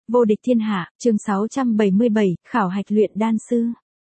Vô địch thiên hạ, chương 677, khảo hạch luyện đan sư.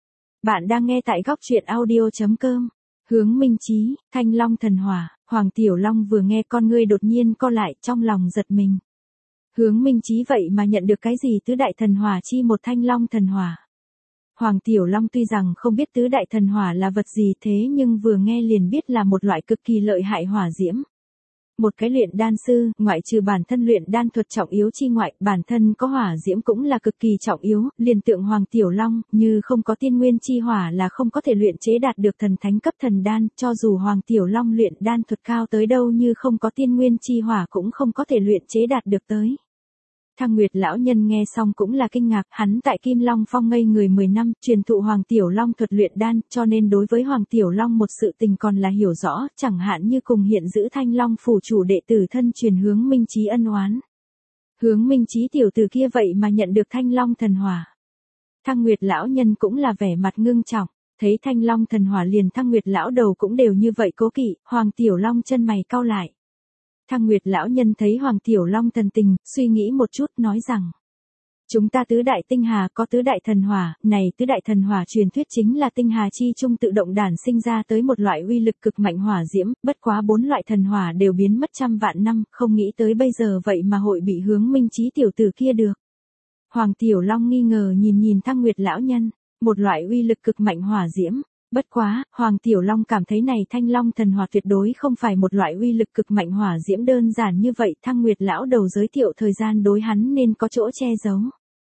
Bạn đang nghe tại góc truyện audio.com. Hướng Minh Chí, Thanh Long thần hỏa. Hoàng Tiểu Long vừa nghe con ngươi đột nhiên co lại, trong lòng giật mình. Hướng Minh Chí vậy mà nhận được cái gì tứ đại thần hỏa chi một Thanh Long thần hỏa. Hoàng Tiểu Long tuy rằng không biết tứ đại thần hỏa là vật gì thế nhưng vừa nghe liền biết là một loại cực kỳ lợi hại hỏa diễm. Một cái luyện đan sư, ngoại trừ bản thân luyện đan thuật trọng yếu chi ngoại, bản thân có hỏa diễm cũng là cực kỳ trọng yếu, liền tượng Hoàng Tiểu Long, như không có tiên nguyên chi hỏa là không có thể luyện chế đạt được thần thánh cấp thần đan, cho dù Hoàng Tiểu Long luyện đan thuật cao tới đâu như không có tiên nguyên chi hỏa cũng không có thể luyện chế đạt được tới. Thăng Nguyệt lão nhân nghe xong cũng là kinh ngạc, hắn tại Kim Long Phong ngây người 10 năm, truyền thụ Hoàng Tiểu Long thuật luyện đan, cho nên đối với Hoàng Tiểu Long một sự tình còn là hiểu rõ, chẳng hạn như cùng hiện giữ Thanh Long phủ chủ đệ tử thân truyền Hướng Minh Chí ân oán. Hướng Minh Chí tiểu tử kia vậy mà nhận được Thanh Long thần hỏa. Thăng Nguyệt lão nhân cũng là vẻ mặt ngưng trọng, thấy Thanh Long thần hỏa liền Thăng Nguyệt lão đầu cũng đều như vậy cố kỵ, Hoàng Tiểu Long chân mày cau lại. Thăng Nguyệt lão nhân thấy Hoàng Tiểu Long thần tình, suy nghĩ một chút nói rằng: chúng ta tứ đại tinh hà có tứ đại thần hỏa, này tứ đại thần hỏa truyền thuyết chính là tinh hà chi trung tự động đản sinh ra tới một loại uy lực cực mạnh hỏa diễm, bất quá 4 loại thần hỏa đều biến mất trăm vạn năm, không nghĩ tới bây giờ vậy mà hội bị Hướng Minh Chí tiểu tử kia được. Hoàng Tiểu Long nghi ngờ nhìn Thăng Nguyệt lão nhân, một loại uy lực cực mạnh hỏa diễm. Bất quá, Hoàng Tiểu Long cảm thấy này Thanh Long thần hỏa tuyệt đối không phải một loại uy lực cực mạnh hỏa diễm đơn giản như vậy, Thăng Nguyệt lão đầu giới thiệu thời gian đối hắn nên có chỗ che giấu.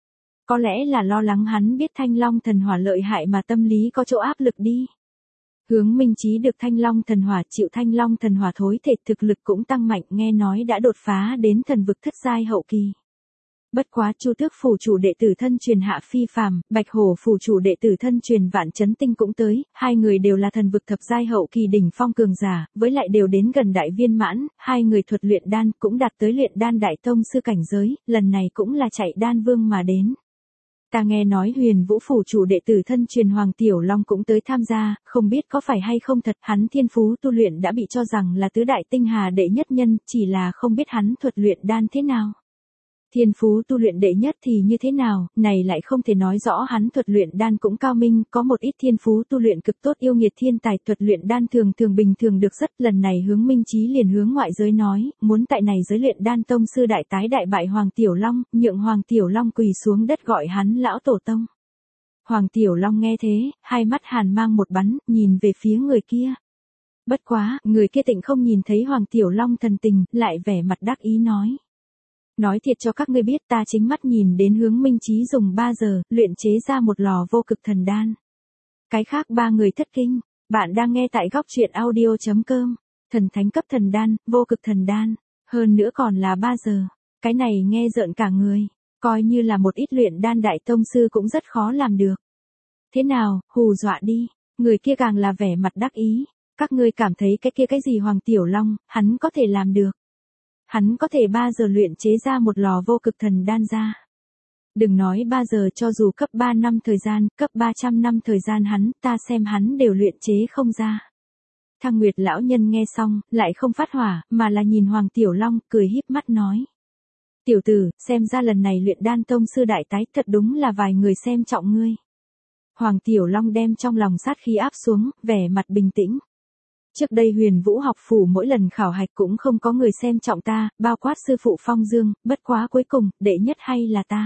Có lẽ là lo lắng hắn biết Thanh Long thần hỏa lợi hại mà tâm lý có chỗ áp lực đi. Hướng Minh Chí được Thanh Long thần hỏa, chịu Thanh Long thần hỏa thối thể thực lực cũng tăng mạnh, nghe nói đã đột phá đến thần vực thất giai hậu kỳ. Bất quá Chu Tước phủ chủ đệ tử thân truyền Hạ Phi Phàm, Bạch Hổ phủ chủ đệ tử thân truyền Vạn Chấn Tinh cũng tới, hai người đều là thần vực thập giai hậu kỳ đỉnh phong cường giả, với lại đều đến gần đại viên mãn, hai người thuật luyện đan cũng đạt tới luyện đan đại tông sư cảnh giới, lần này cũng là chạy đan vương mà đến. Ta nghe nói Huyền Vũ phủ chủ đệ tử thân truyền Hoàng Tiểu Long cũng tới tham gia, không biết có phải hay không thật, hắn thiên phú tu luyện đã bị cho rằng là tứ đại tinh hà đệ nhất nhân, chỉ là không biết hắn thuật luyện đan thế nào. Thiên phú tu luyện đệ nhất thì như thế nào, này lại không thể nói rõ hắn thuật luyện đan cũng cao minh, có một ít thiên phú tu luyện cực tốt yêu nghiệt thiên tài thuật luyện đan thường bình thường được rất, lần này Hướng Minh Chí liền hướng ngoại giới nói, muốn tại này giới luyện đan tông sư đại tái đại bại Hoàng Tiểu Long, nhượng Hoàng Tiểu Long quỳ xuống đất gọi hắn lão tổ tông. Hoàng Tiểu Long nghe thế, hai mắt hàn mang một bắn, nhìn về phía người kia. Bất quá, người kia tịnh không nhìn thấy Hoàng Tiểu Long thần tình, lại vẻ mặt đắc ý nói. Nói thiệt cho các ngươi biết ta chính mắt nhìn đến Hướng Minh Chí dùng 3 giờ, luyện chế ra một lò vô cực thần đan. Cái khác 3 người thất kinh, bạn đang nghe tại góc truyện audio.com, thần thánh cấp thần đan, vô cực thần đan, hơn nữa còn là 3 giờ, cái này nghe rợn cả người, coi như là một ít luyện đan đại tông sư cũng rất khó làm được. Thế nào, hù dọa đi, người kia càng là vẻ mặt đắc ý, các ngươi cảm thấy cái kia cái gì Hoàng Tiểu Long, hắn có thể làm được. Hắn có thể 3 giờ luyện chế ra một lò vô cực thần đan ra. Đừng nói 3 giờ cho dù cấp 3 năm thời gian, cấp 300 năm thời gian ta xem hắn đều luyện chế không ra. Thăng Nguyệt lão nhân nghe xong, lại không phát hỏa, mà là nhìn Hoàng Tiểu Long, cười híp mắt nói. Tiểu tử, xem ra lần này luyện đan tông sư đại tái thật đúng là vài người xem trọng ngươi. Hoàng Tiểu Long đem trong lòng sát khí áp xuống, vẻ mặt bình tĩnh. Trước đây Huyền Vũ học phủ mỗi lần khảo hạch cũng không có người xem trọng ta, bao quát sư phụ Phong Dương, bất quá cuối cùng, đệ nhất hay là ta.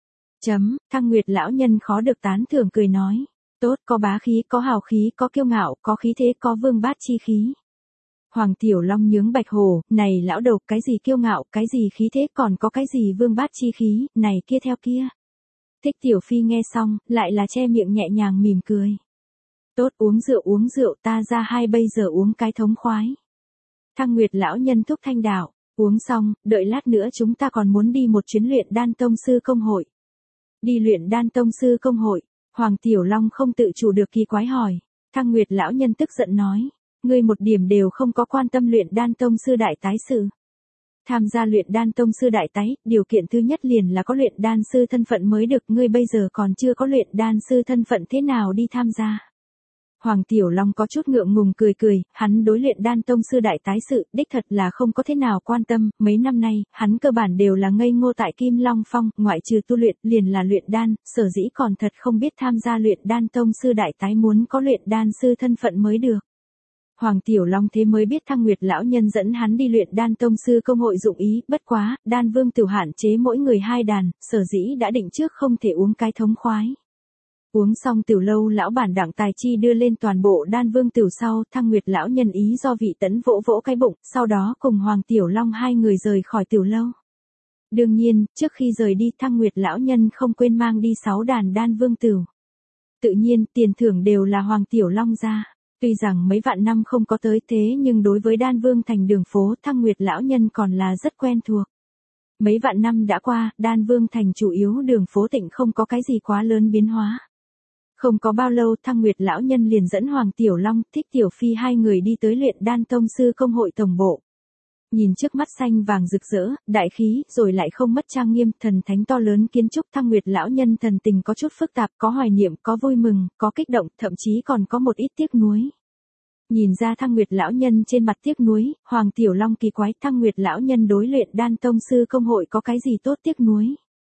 Thăng Nguyệt lão nhân khó được tán thưởng cười nói. Tốt, có bá khí, có hào khí, có kiêu ngạo, có khí thế, có vương bát chi khí. Hoàng Tiểu Long nhướng Bạch Hổ, này lão đầu, cái gì kiêu ngạo, cái gì khí thế, còn có cái gì vương bát chi khí, này kia theo kia. Thích Tiểu Phi nghe xong, lại là che miệng nhẹ nhàng mỉm cười. Tốt, uống rượu ta ra 2 bây giờ uống cái thống khoái. Thăng Nguyệt lão nhân thúc thanh đạo, uống xong, đợi lát nữa chúng ta còn muốn đi một chuyến luyện đan tông sư công hội. Đi luyện đan tông sư công hội, Hoàng Tiểu Long không tự chủ được kỳ quái hỏi. Thăng Nguyệt lão nhân tức giận nói, ngươi một điểm đều không có quan tâm luyện đan tông sư đại tái sự. Tham gia luyện đan tông sư đại tái, điều kiện thứ nhất liền là có luyện đan sư thân phận mới được, ngươi bây giờ còn chưa có luyện đan sư thân phận thế nào đi tham gia. Hoàng Tiểu Long có chút ngượng ngùng cười cười, hắn đối luyện đan tông sư đại tái sự, đích thật là không có thế nào quan tâm, mấy năm nay, hắn cơ bản đều là ngây ngô tại Kim Long Phong, ngoại trừ tu luyện, liền là luyện đan, sở dĩ còn thật không biết tham gia luyện đan tông sư đại tái muốn có luyện đan sư thân phận mới được. Hoàng Tiểu Long thế mới biết Thăng Nguyệt lão nhân dẫn hắn đi luyện đan tông sư công hội dụng ý, bất quá, đan vương tiểu hạn chế mỗi người 2 đàn, sở dĩ đã định trước không thể uống cái thống khoái. Uống xong tiểu lâu lão bản Đặng Tài Chi đưa lên toàn bộ đan vương tiểu sau, Thăng Nguyệt lão nhân ý do vị tấn vỗ vỗ cái bụng, sau đó cùng Hoàng Tiểu Long 2 người rời khỏi tiểu lâu. Đương nhiên, trước khi rời đi Thăng Nguyệt lão nhân không quên mang đi 6 đàn đan vương tiểu. Tự nhiên, tiền thưởng đều là Hoàng Tiểu Long ra. Tuy rằng mấy vạn năm không có tới thế nhưng đối với đan vương thành đường phố Thăng Nguyệt lão nhân còn là rất quen thuộc. Mấy vạn năm đã qua, đan vương thành chủ yếu đường phố Tịnh không có cái gì quá lớn biến hóa. Không có bao lâu Thăng Nguyệt lão nhân liền dẫn Hoàng Tiểu Long, Thích Tiểu Phi 2 người đi tới luyện đan tông sư công hội tổng bộ. Nhìn trước mắt xanh vàng rực rỡ, đại khí, rồi lại không mất trang nghiêm, thần thánh to lớn kiến trúc Thăng Nguyệt lão nhân thần tình có chút phức tạp, có hoài niệm, có vui mừng, có kích động, thậm chí còn có một ít tiếc nuối. Nhìn ra Thăng Nguyệt lão nhân trên mặt tiếc nuối, Hoàng Tiểu Long kỳ quái, Thăng Nguyệt lão nhân đối luyện đan tông sư công hội có cái gì tốt tiếc nuối?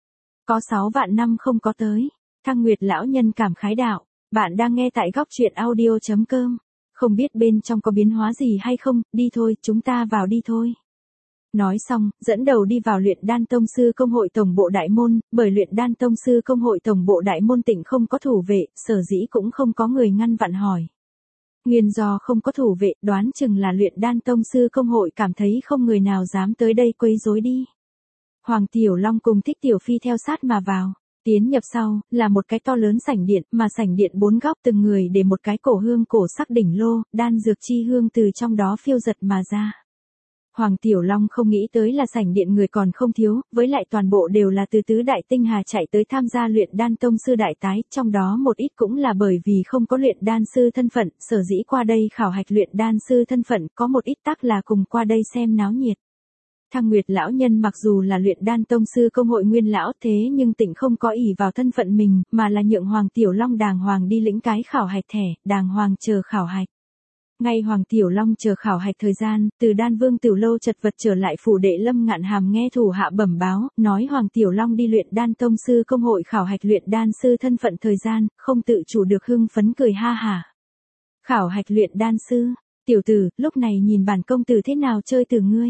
Có 6 vạn năm không có tới. Thăng Nguyệt lão nhân cảm khái đạo, bạn đang nghe tại góc truyện audio.com. Không biết bên trong có biến hóa gì hay không, đi thôi, chúng ta vào đi thôi. Nói xong, dẫn đầu đi vào luyện đan tông sư công hội tổng bộ đại môn, bởi luyện đan tông sư công hội tổng bộ đại môn Tịnh không có thủ vệ, sở dĩ cũng không có người ngăn vặn hỏi. Nguyên do không có thủ vệ, đoán chừng là luyện đan tông sư công hội cảm thấy không người nào dám tới đây quấy rối đi. Hoàng Tiểu Long cùng Thích Tiểu Phi theo sát mà vào. Tiến nhập sau, là một cái to lớn sảnh điện, mà sảnh điện 4 góc từng người để một cái cổ hương cổ sắc đỉnh lô, đan dược chi hương từ trong đó phiêu giật mà ra. Hoàng Tiểu Long không nghĩ tới là sảnh điện người còn không thiếu, với lại toàn bộ đều là từ tứ đại tinh hà chạy tới tham gia luyện đan tông sư đại tái, trong đó một ít cũng là bởi vì không có luyện đan sư thân phận, sở dĩ qua đây khảo hạch luyện đan sư thân phận, có một ít tắc là cùng qua đây xem náo nhiệt. Thăng Nguyệt lão nhân mặc dù là luyện đan tông sư công hội nguyên lão thế nhưng Tịnh không có ỷ vào thân phận mình, mà là nhượng Hoàng Tiểu Long đàng hoàng đi lĩnh cái khảo hạch thẻ, đàng hoàng chờ khảo hạch. Ngay Hoàng Tiểu Long chờ khảo hạch thời gian, từ đan vương tiểu lâu chật vật trở lại phủ đệ Lâm Ngạn Hàm nghe thủ hạ bẩm báo, nói Hoàng Tiểu Long đi luyện đan tông sư công hội khảo hạch luyện đan sư thân phận thời gian, không tự chủ được hưng phấn cười ha hả. Khảo hạch luyện đan sư, tiểu tử, lúc này nhìn bản công tử thế nào chơi từ ngươi.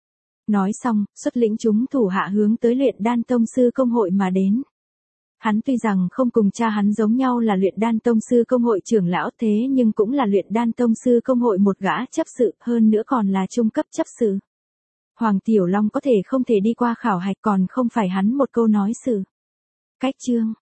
Nói xong, xuất lĩnh chúng thủ hạ hướng tới luyện đan tông sư công hội mà đến. Hắn tuy rằng không cùng cha hắn giống nhau là luyện đan tông sư công hội trưởng lão thế nhưng cũng là luyện đan tông sư công hội một gã chấp sự, hơn nữa còn là trung cấp chấp sự. Hoàng Tiểu Long có thể không thể đi qua khảo hạch còn không phải hắn một câu nói sự. Cách chương.